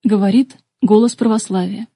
Говорит голос православия.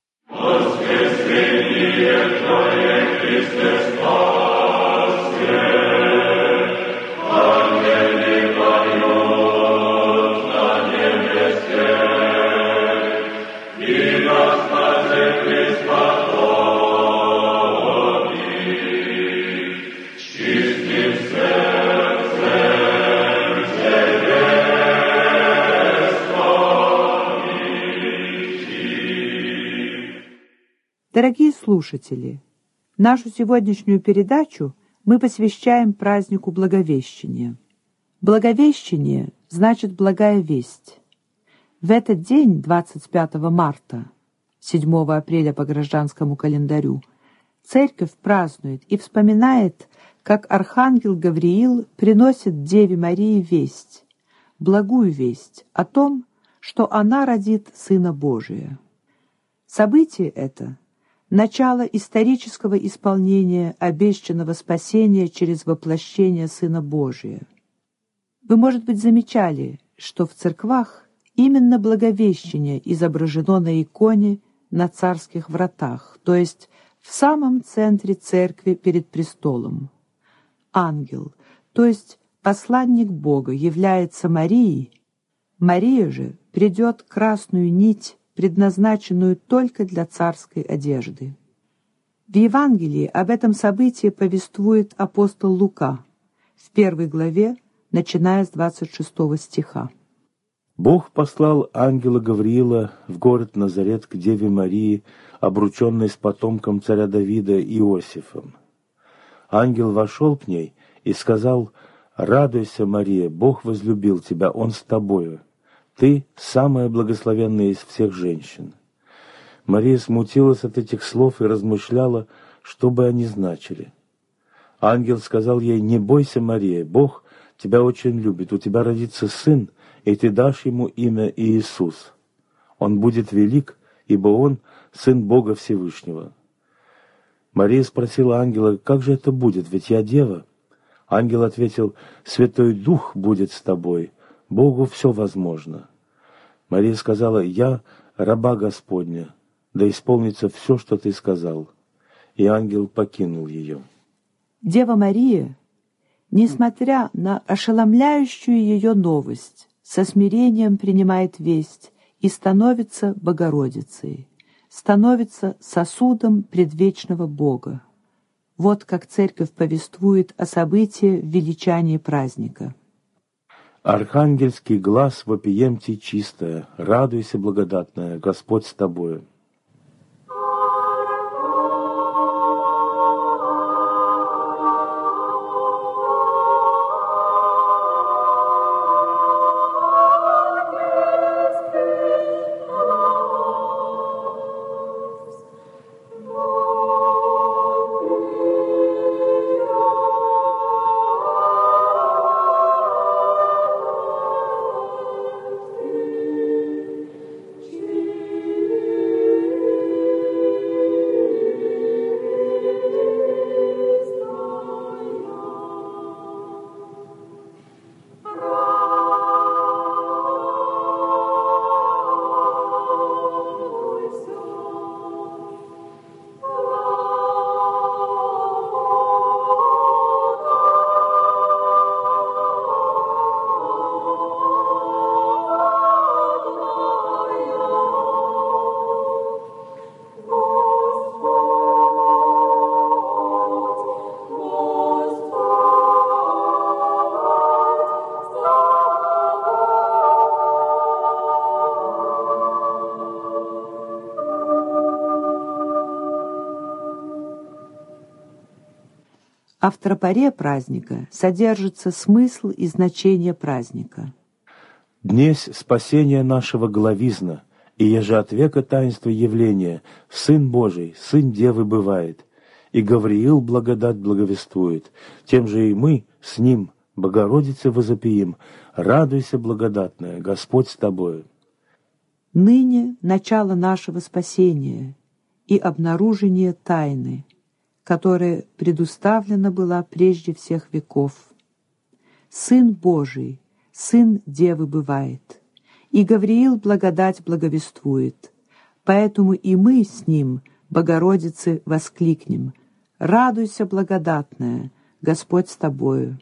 Дорогие слушатели, нашу сегодняшнюю передачу мы посвящаем празднику Благовещения. Благовещение значит «благая весть». В этот день, 25 марта, 7 апреля по гражданскому календарю, Церковь празднует и вспоминает, как архангел Гавриил приносит Деве Марии весть, благую весть о том, что она родит Сына Божия. Событие это – начало исторического исполнения обещанного спасения через воплощение Сына Божия. Вы, может быть, замечали, что в церквах именно Благовещение изображено на иконе на царских вратах, то есть в самом центре церкви перед престолом. Ангел, то есть посланник Бога, является Марии. Мария же придет красную нить, предназначенную только для царской одежды. В Евангелии об этом событии повествует апостол Лука в 1 главе, начиная с 26 стиха. Бог послал ангела Гавриила в город Назарет к Деве Марии, обрученной с потомком царя Давида Иосифом. Ангел вошел к ней и сказал: «Радуйся, Мария, Бог возлюбил тебя, Он с тобою. Ты самая благословенная из всех женщин». Мария смутилась от этих слов и размышляла, что бы они значили. Ангел сказал ей: «Не бойся, Мария, Бог тебя очень любит, у тебя родится сын, и ты дашь ему имя Иисус. Он будет велик, ибо он сын Бога Всевышнего». Мария спросила ангела: «Как же это будет, ведь я дева?» Ангел ответил: «Святой Дух будет с тобой, Богу все возможно». Мария сказала: «Я раба Господня, да исполнится все, что ты сказал». И ангел покинул ее. Дева Мария, несмотря на ошеломляющую ее новость, со смирением принимает весть и становится Богородицей, становится сосудом предвечного Бога. Вот как Церковь повествует о событии в величании праздника. «Архангельский глас вопиемте чистая, радуйся, благодатная, Господь с тобою». А в тропаре праздника содержится смысл и значение праздника. «Днесь спасения нашего главизна, и еже от века таинства явления, Сын Божий, Сын Девы бывает, и Гавриил благодать благовествует, тем же и мы с Ним, Богородице, возопиим: радуйся, благодатная, Господь с тобою». Ныне начало нашего спасения и обнаружение тайны, которая предуставлена была прежде всех веков. Сын Божий, Сын Девы бывает, и Гавриил благодать благовествует. Поэтому и мы с ним, Богородице, воскликнем: «Радуйся, благодатная, Господь с тобою».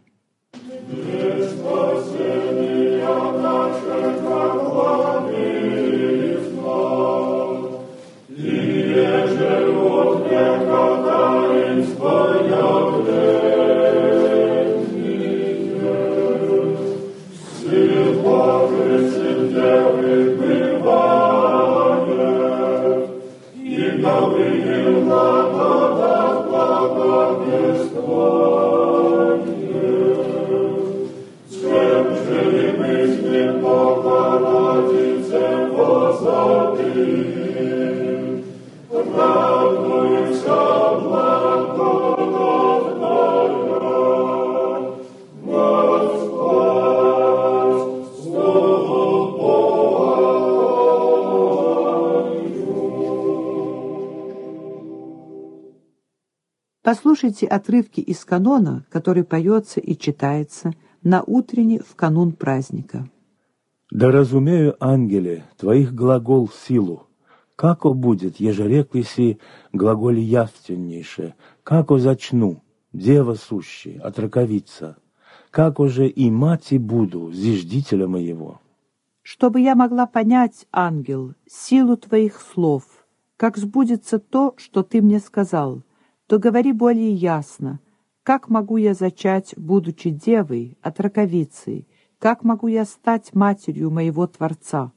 Послушайте отрывки из канона, который поется и читается на утренне в канун праздника. «Да разумею, ангеле, твоих глагол силу. Како будет, еже рекли си глаголе явственнейше, како зачну, дева сущий, отраковица, како же и мати буду, зиждителя моего». Чтобы я могла понять, ангел, силу твоих слов, как сбудется то, что ты мне сказал, то говори более ясно, как могу я зачать, будучи девой, отраковицей, как могу я стать матерью моего Творца?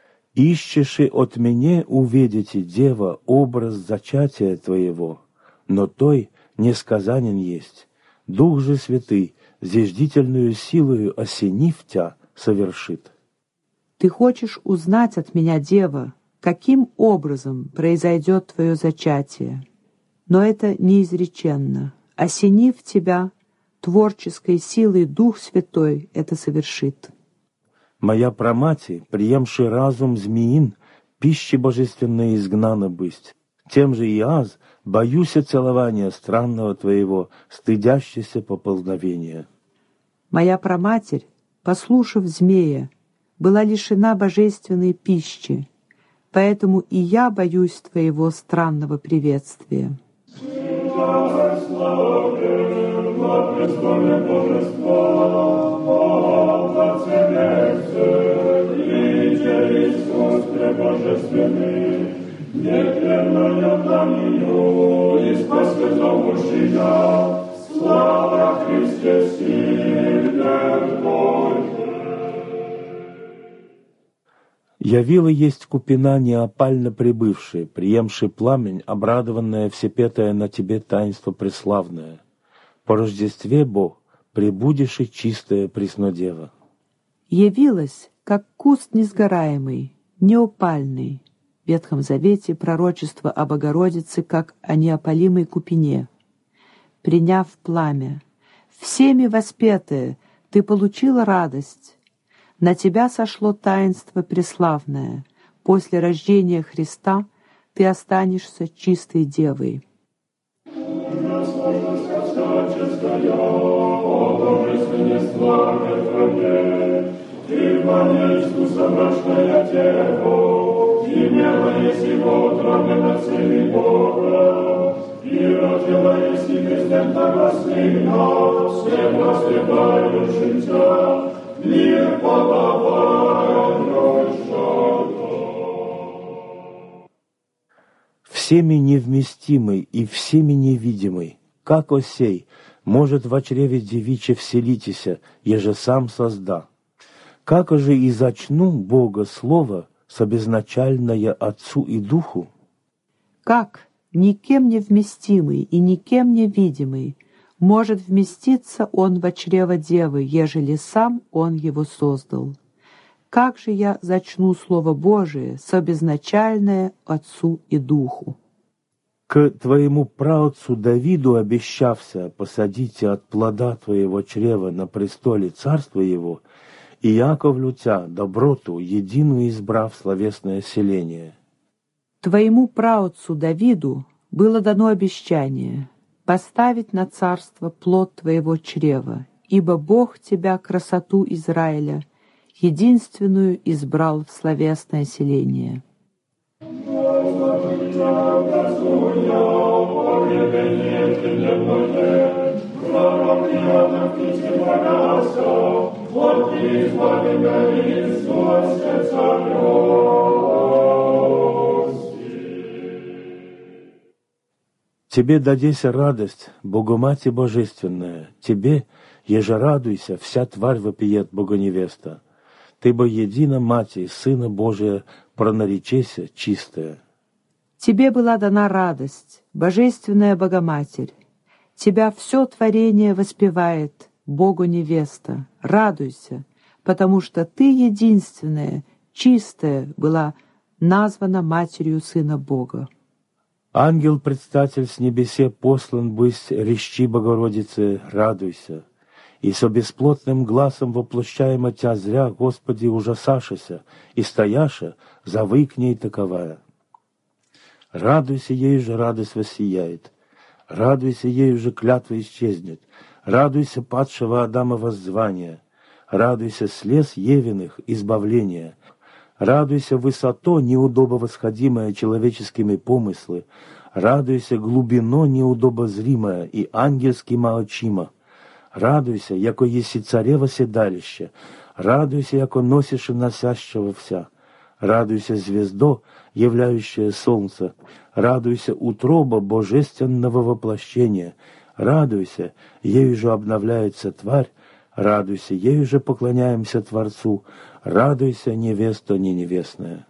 «Ищеши от меня увидите, дева, образ зачатия твоего, но той несказанен есть. Дух же Святый, зиждительную силою осенив тя, совершит». Ты хочешь узнать от меня, дева, каким образом произойдет твое зачатие? Но это неизреченно. Осенив тебя, творческой силой Дух Святой это совершит. «Моя прамати, приемши разум змеин, пищи божественной изгнана бысть. Тем же и аз боюся целования странного твоего, стыдящийся поползновения». Моя праматерь, послушав змея, была лишена божественной пищи, поэтому и я боюсь твоего странного приветствия. «Явила есть купина неопально прибывшая, приемший пламень, обрадованная всепетая на тебе таинство преславное. По Рождестве, Бог, прибудешь и чистая Преснодева». Явилась, как куст несгораемый, неопальный. В Ветхом Завете пророчество о Богородице, как о неопалимой купине. Приняв пламя, всеми воспетая, ты получила радость. На тебя сошло таинство преславное. После рождения Христа ты останешься чистой девой. Всеми невместимый и всеми невидимый, как осей, может во чреве девичье вселитеся, еже сам созда. Как же и зачну Бога Слово, собезначальное Отцу и Духу? Как никем не вместимый и никем не видимый может вместиться он во чрево девы, ежели сам он его создал? Как же я зачну Слово Божие, собезначальное Отцу и Духу? К твоему праотцу Давиду обещався посадите от плода твоего чрева на престоле царства его, и Яковлю тя, доброту, единую избрав словесное селение. Твоему праотцу Давиду было дано обещание поставить на царство плод твоего чрева, ибо Бог тебя, красоту Израиля, единственную избрал в словесное селение. Тебе дадеся радость, Богомати Божественная, тебе, еже радуйся, вся тварь вопиет Богоневеста. Ты бо едина Мати, Сына Божия, пронаречеся чистая. Тебе была дана радость, Божественная Богоматерь. Тебя все творение воспевает, Богу невеста. Радуйся, потому что ты единственная, чистая была названа Матерью Сына Бога. Ангел-предстатель с небесе послан быть рещи Богородицы, радуйся. И со бесплотным глазом воплощаемо тя зря, Господи, ужасашися, и стояша, завы к ней таковая. Радуйся, ею же радость воссияет, радуйся, ею же клятва исчезнет, радуйся падшего Адама воззвания, радуйся слез Евиных избавления, радуйся высото неудобо восходимое человеческими помыслы, радуйся глубино неудобо зримое и ангельски маочимо. Радуйся, яко еси царево седалище, радуйся, яко носишь и носящего вся. Радуйся, звездо, являющее солнце, радуйся, утроба божественного воплощения, радуйся, ею же обновляется тварь, радуйся, ею же поклоняемся Творцу, радуйся, невеста не невестная.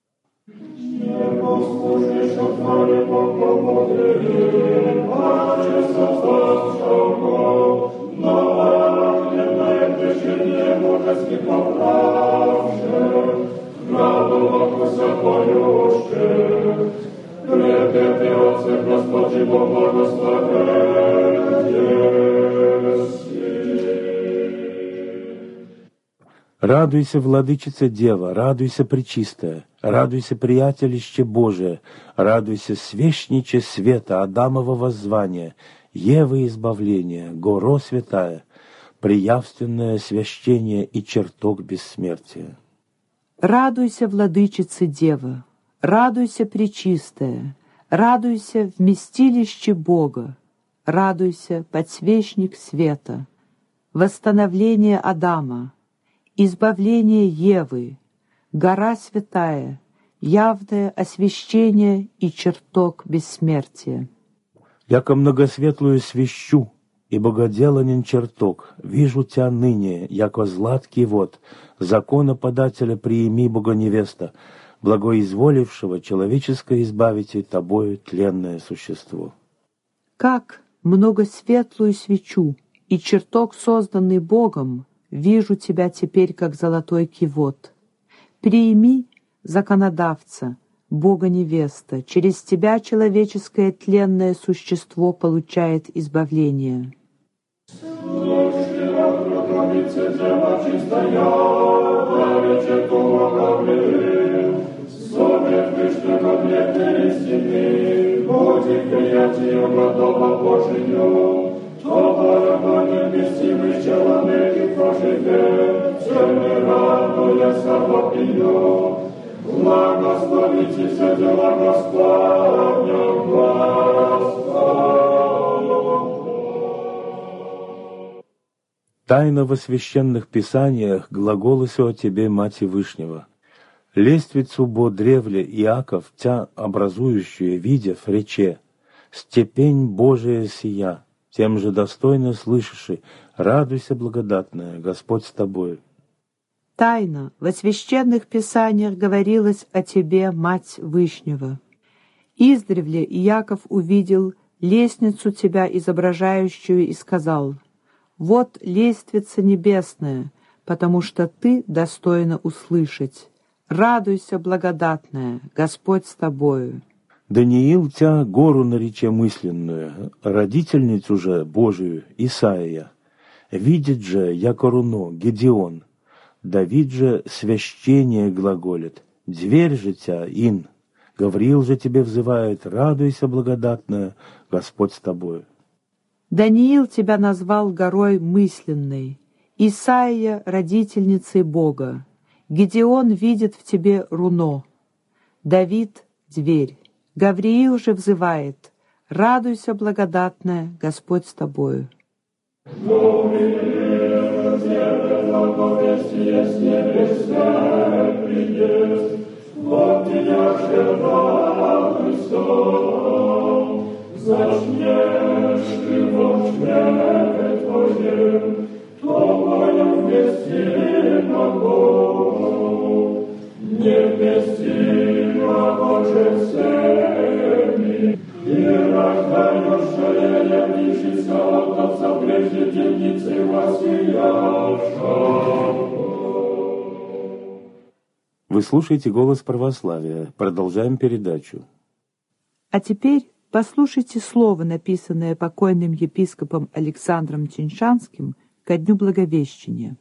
Радуйся, владычица Дева, радуйся, Пречистая, радуйся, приятелище Божие, радуйся, свещниче света, Адамова воззвания, Евы избавления, горо святая, приявственное освящение и чертог бессмертия. Радуйся, владычица Дева, радуйся, Пречистая, радуйся, вместилище Бога, радуйся, подсвечник света, восстановление Адама, избавление Евы, гора святая, явное освящение и чертог бессмертия. Яко многосветлую свящу и богоделанен чертог, вижу тя ныне, яко златкий вод, законоподателя приими Богоневеста, благоизволившего человеческое избавите тобою тленное существо. Как многосветлую свечу и чертог, созданный Богом, вижу тебя теперь, как золотой кивот. Прими, законодавца, Бога-невеста, через тебя человеческое тленное существо получает избавление. Благословите все дела Господня, Тайно во священных писаниях глаголося о тебе, Мати Вышнего. Лествицу бо древле Иаков, тя образующую, видев, рече, «Степень Божия сия, тем же достойно слышиши, радуйся, благодатная, Господь с тобою». Тайно во священных писаниях говорилось о тебе, Мать Вышнего. Издревле Иаков увидел лестницу тебя, изображающую, и сказал: «Вот лестница небесная, потому что ты достойна услышать. Радуйся, благодатная, Господь с тобою». Даниил тя гору нарече мысленную, родительницу же Божию, Исаия. Видит же, яко руно, Гедеон. Давид же священие глаголит, дверь же тя, ин. Гавриил же тебе взывает, радуйся, благодатная, Господь с тобою. Даниил тебя назвал горой мысленной, Исаия родительницей Бога, Гедеон видит в тебе руно, Давид — дверь, Гавриил же взывает: радуйся, благодатная, Господь с тобою. Вы слушаете «Голос православия». Продолжаем передачу. А теперь послушайте слово, написанное покойным епископом Александром Тиньшанским ко дню Благовещения.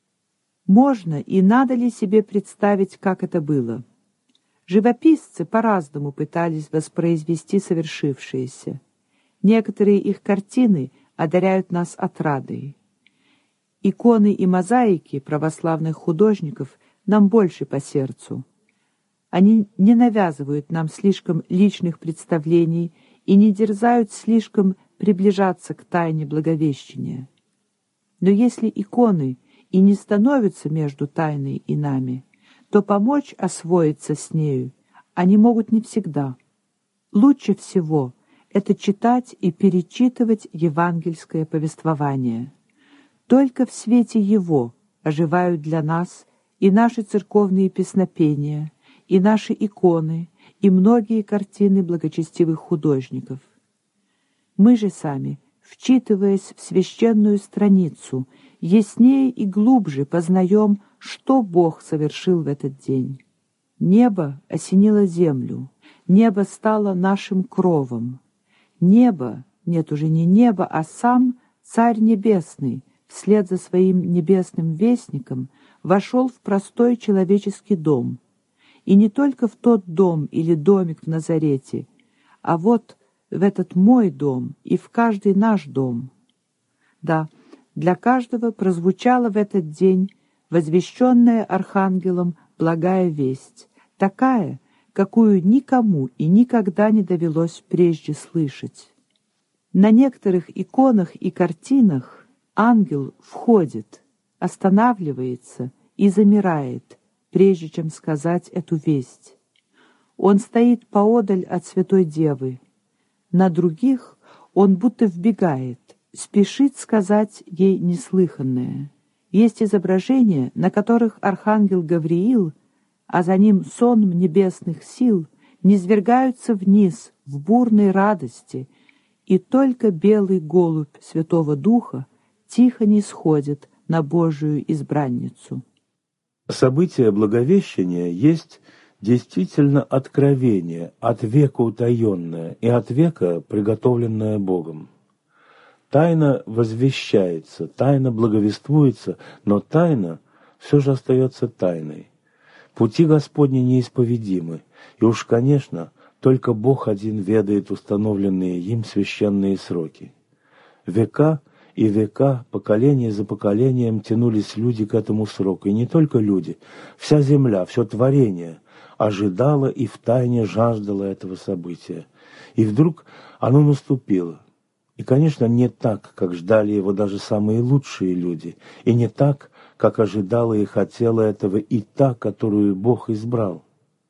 Можно и надо ли себе представить, как это было? Живописцы по-разному пытались воспроизвести совершившееся. Некоторые их картины одаряют нас отрадой. Иконы и мозаики православных художников нам больше по сердцу. Они не навязывают нам слишком личных представлений и не дерзают слишком приближаться к тайне Благовещения. Но если иконы и не становятся между тайной и нами, то помочь освоиться с нею они могут не всегда. Лучше всего это читать и перечитывать евангельское повествование. Только в свете его оживают для нас и наши церковные песнопения, и наши иконы, и многие картины благочестивых художников. Мы же сами, вчитываясь в священную страницу, яснее и глубже познаем, что Бог совершил в этот день. Небо осенило землю, небо стало нашим кровом. Небо, нет уже не небо, а сам Царь Небесный, вслед за своим небесным вестником, вошел в простой человеческий дом. И не только в тот дом или домик в Назарете, а вот в этот мой дом и в каждый наш дом. Да, для каждого прозвучала в этот день возвещенная архангелом благая весть, такая, какую никому и никогда не довелось прежде слышать. На некоторых иконах и картинах ангел входит, останавливается и замирает, прежде чем сказать эту весть. Он стоит поодаль от Святой Девы. На других он будто вбегает, спешит сказать ей неслыханное. Есть изображения, на которых архангел Гавриил, а за ним сон небесных сил, низвергаются вниз в бурной радости, и только белый голубь Святого Духа тихо нисходит на Божию избранницу. Событие Благовещения есть действительно откровение, от века утаенное и от века приготовленное Богом. Тайна возвещается, тайна благовествуется, но тайна все же остается тайной. Пути Господни неисповедимы, и уж, конечно, только Бог один ведает установленные им священные сроки. Века и века, поколение за поколением тянулись люди к этому сроку, и не только люди, вся земля, все творение ожидало и втайне жаждало этого события. И вдруг оно наступило. И, конечно, не так, как ждали его даже самые лучшие люди, и не так, как ожидала и хотела этого и та, которую Бог избрал.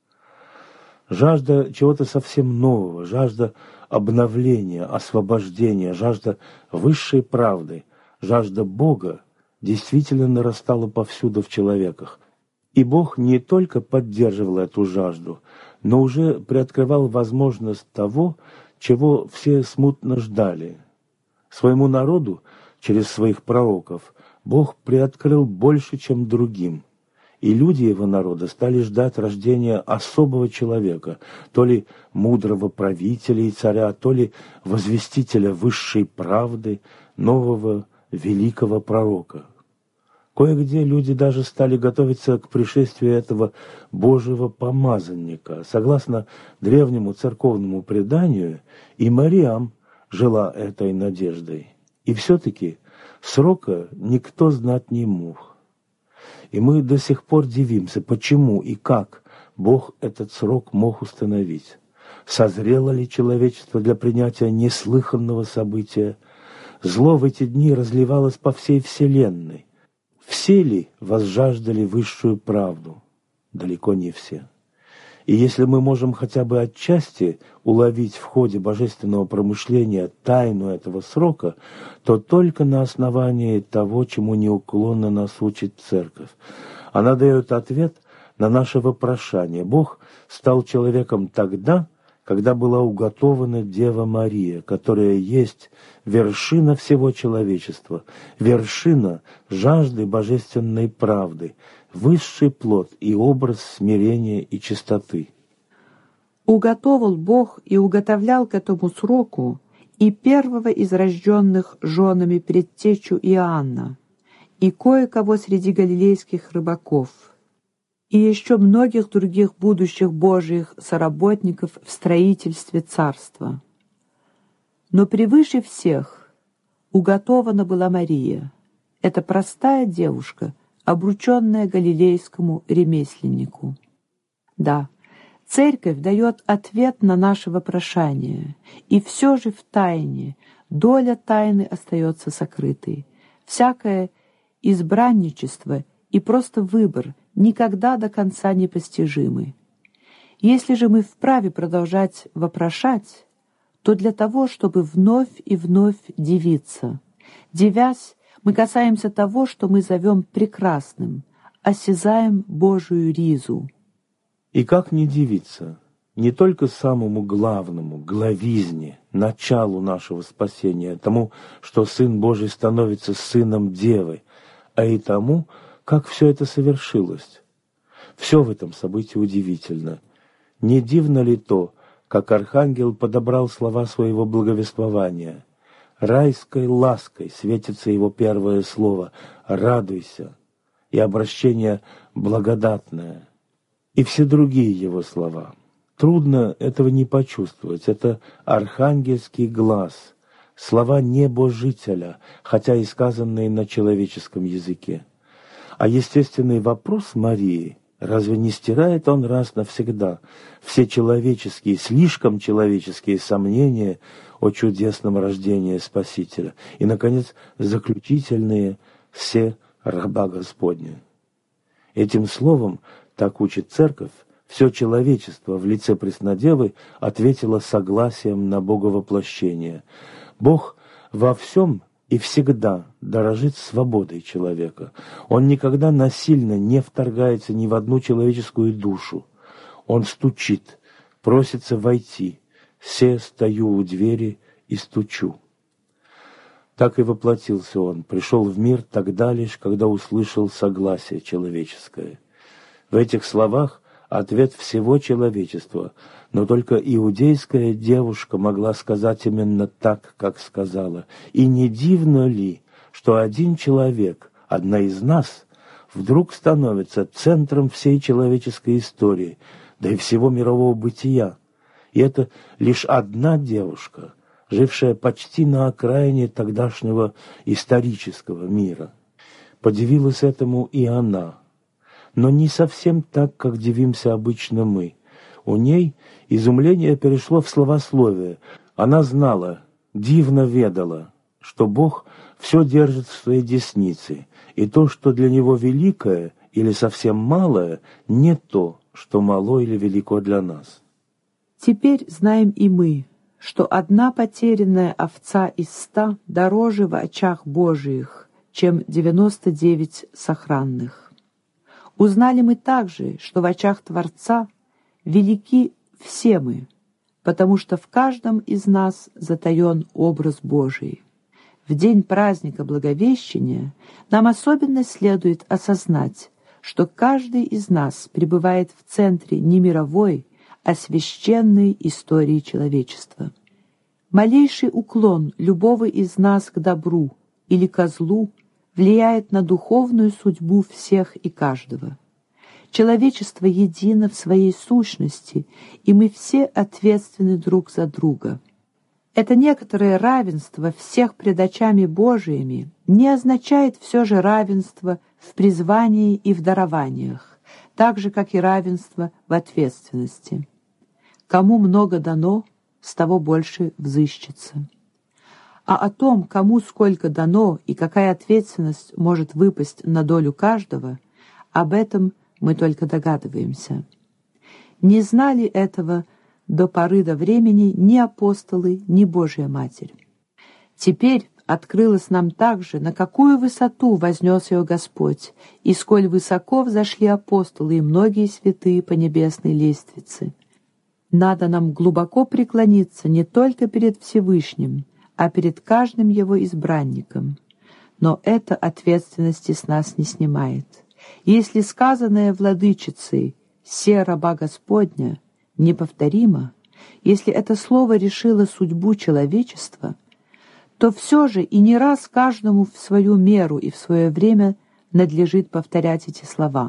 Жажда чего-то совсем нового, жажда обновления, освобождения, жажда высшей правды, жажда Бога действительно нарастала повсюду в человеках. И Бог не только поддерживал эту жажду, но уже приоткрывал возможность того, чего все смутно ждали. Своему народу через своих пророков Бог приоткрыл больше, чем другим. И люди его народа стали ждать рождения особого человека, то ли мудрого правителя и царя, то ли возвестителя высшей правды, нового великого пророка. Кое-где люди даже стали готовиться к пришествию этого Божьего помазанника. Согласно древнему церковному преданию, и Мариам жила этой надеждой. И все-таки Срока никто знать не мог. И мы до сих пор дивимся, почему и как Бог этот срок мог установить. Созрело ли человечество для принятия неслыханного события? Зло в эти дни разливалось по всей вселенной. Все ли возжаждали высшую правду? Далеко не все. И если мы можем хотя бы отчасти уловить в ходе божественного промышления тайну этого срока, то только на основании того, чему неуклонно нас учит Церковь. Она дает ответ на наше вопрошание. Бог стал человеком тогда, когда была уготована Дева Мария, которая есть вершина всего человечества, вершина жажды божественной правды, высший плод и образ смирения и чистоты. Уготовал Бог и уготовлял к этому сроку и первого из рожденных женами предтечу Иоанна, и кое-кого среди галилейских рыбаков, и еще многих других будущих Божьих соработников в строительстве царства. Но превыше всех уготована была Мария, эта простая девушка, обрученная галилейскому ремесленнику. Да, Церковь дает ответ на наше вопрошание, и все же в тайне, доля тайны остается сокрытой. Всякое избранничество и просто выбор никогда до конца не постижимы. Если же мы вправе продолжать вопрошать, то для того, чтобы вновь и вновь дивиться. Дивясь, мы касаемся того, что мы зовем прекрасным, осязаем Божию ризу. И как не дивиться не только самому главному, главизне, началу нашего спасения, тому, что Сын Божий становится Сыном Девы, а и тому, как все это совершилось. Все в этом событии удивительно. Не дивно ли то, как архангел подобрал слова своего благовествования? Райской лаской светится его первое слово «радуйся» и обращение «благодатное». И все другие его слова. Трудно этого не почувствовать. Это архангельский глаз, слова небожителя, хотя и сказанные на человеческом языке. А естественный вопрос Марии, разве не стирает он раз навсегда все человеческие, слишком человеческие сомнения о чудесном рождении Спасителя? И, наконец, заключительные «се раба Господня». Этим словом, так учит Церковь, все человечество в лице Преснодевы ответило согласием на Боговоплощение. Бог во всем и всегда дорожит свободой человека. Он никогда насильно не вторгается ни в одну человеческую душу. Он стучит, просится войти. «Се стою у двери и стучу». Так и воплотился он, пришел в мир тогда лишь, когда услышал согласие человеческое. В этих словах ответ всего человечества, но только иудейская девушка могла сказать именно так, как сказала. И не дивно ли, что один человек, одна из нас, вдруг становится центром всей человеческой истории, да и всего мирового бытия? И это лишь одна девушка, жившая почти на окраине тогдашнего исторического мира. Подивилась этому и она. Но не совсем так, как дивимся обычно мы. У ней изумление перешло в словословие. Она знала, дивно ведала, что Бог все держит в своей деснице, и то, что для Него великое или совсем малое, не то, что мало или велико для нас. Теперь знаем и мы, что одна потерянная овца из 100 дороже в очах Божиих, чем 99 сохранных. Узнали мы также, что в очах Творца велики все мы, потому что в каждом из нас затаен образ Божий. В день праздника Благовещения нам особенно следует осознать, что каждый из нас пребывает в центре не мировой, а священной истории человечества. Малейший уклон любого из нас к добру или ко злу влияет на духовную судьбу всех и каждого. Человечество едино в своей сущности, и мы все ответственны друг за друга. Это некоторое равенство всех пред очами Божиими не означает все же равенство в призвании и в дарованиях, так же, как и равенство в ответственности. Кому много дано, с того больше взыщется. А о том, кому сколько дано и какая ответственность может выпасть на долю каждого, об этом мы только догадываемся. Не знали этого до поры до времени ни апостолы, ни Божья Матерь. Теперь открылось нам также, на какую высоту вознес ее Господь, и сколь высоко взошли апостолы и многие святые по небесной лестнице. Надо нам глубоко преклониться не только перед Всевышним, а перед каждым его избранником. Но это ответственности с нас не снимает. Если сказанное владычицей «се раба Господня» неповторимо, если это слово решило судьбу человечества, то все же и не раз каждому в свою меру и в свое время надлежит повторять эти слова.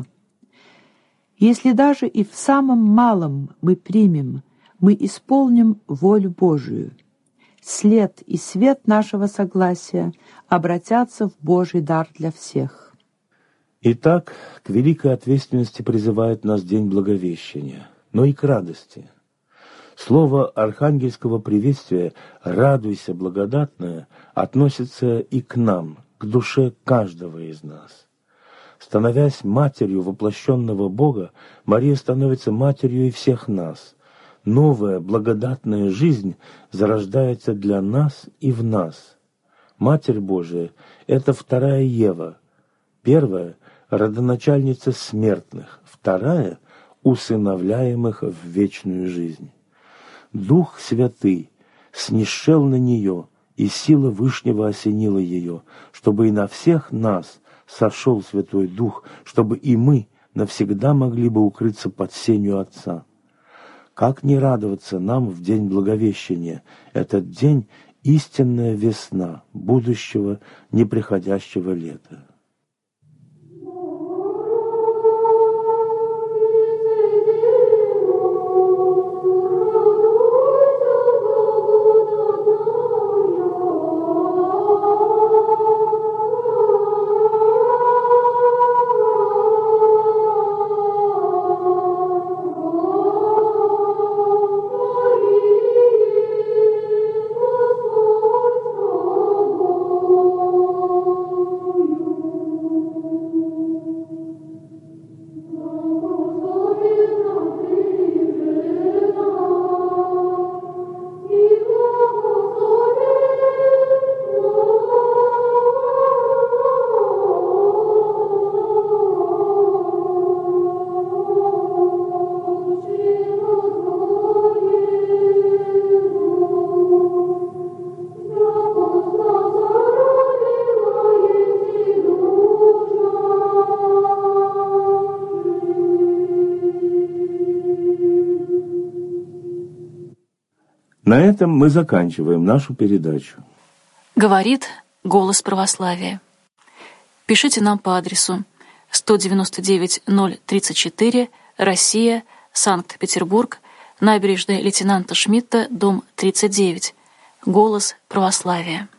Если даже и в самом малом мы примем, мы исполним волю Божию. След и свет нашего согласия обратятся в Божий дар для всех. Итак, к великой ответственности призывает нас День Благовещения, но и к радости. Слово архангельского приветствия «радуйся, благодатная» относится и к нам, к душе каждого из нас. Становясь матерью воплощенного Бога, Мария становится матерью и всех нас. Новая благодатная жизнь зарождается для нас и в нас. Матерь Божия — это вторая Ева. Первая — родоначальница смертных, вторая — усыновляемых в вечную жизнь. Дух Святый снишел на нее, и сила Вышнего осенила ее, чтобы и на всех нас сошел Святой Дух, чтобы и мы навсегда могли бы укрыться под сенью Отца. Как не радоваться нам в день Благовещения? Этот день — истинная весна будущего неприходящего лета. На этом мы заканчиваем нашу передачу. Говорит «Голос православия». Пишите нам по адресу 199-034, Россия, Санкт-Петербург, набережная лейтенанта Шмидта, дом 39. «Голос православия».